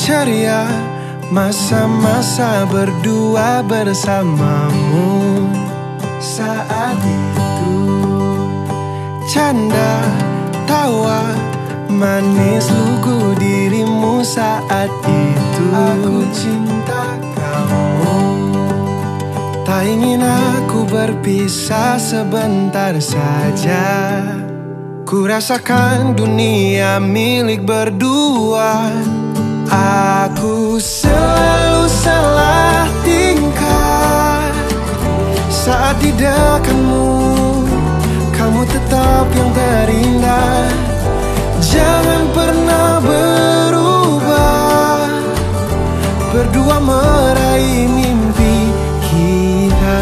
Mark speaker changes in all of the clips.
Speaker 1: ceria masa-masa berdua bersamamu. Saat itu canda, tawa, manis lugu dirimu. Saat itu aku cinta kamu. Tak ingin aku berpisah sebentar saja. Ku rasakan dunia milik berdua. Aku selalu salah tingkah saat di dekatmu. Kamu tetap yang terindah. Jangan pernah berubah. Berdua meraih mimpi kita.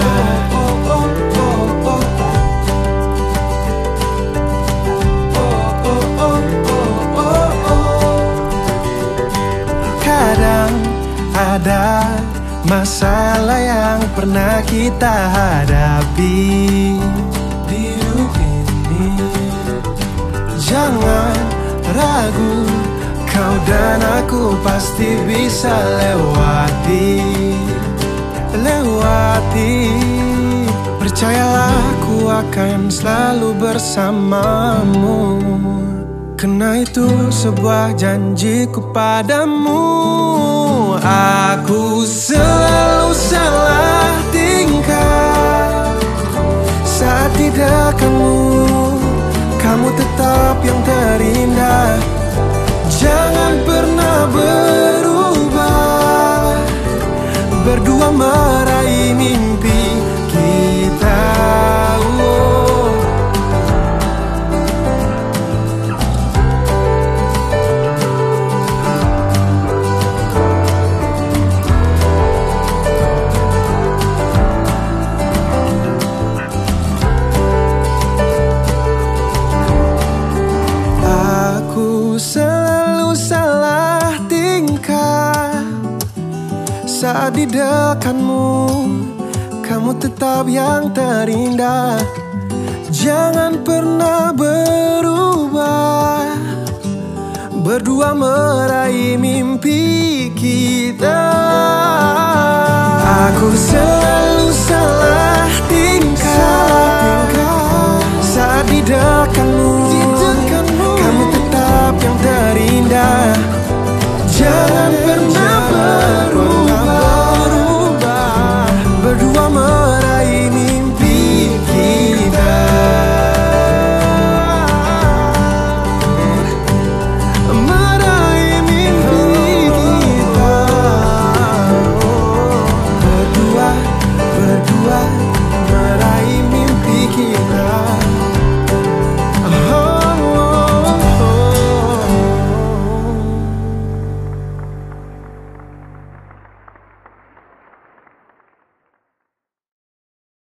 Speaker 1: Kadang ada masalah yang pernah kita hadapi di hidup ini. Jangan ragu, kau dan aku pasti bisa lewati. Percayalah, aku akan selalu bersamamu. Karena itu sebuah janjiku padamu. Aku selalu salah tingkah saat di dekatmu. Kamu tetap yang terindah. Jangan pernah berubah. Berdua meraih mimpi kita. Saat di dekatmu, kamu tetap yang terindah. Jangan pernah berubah. Berdua meraih mimpi kita. Aku selalu salah tingkah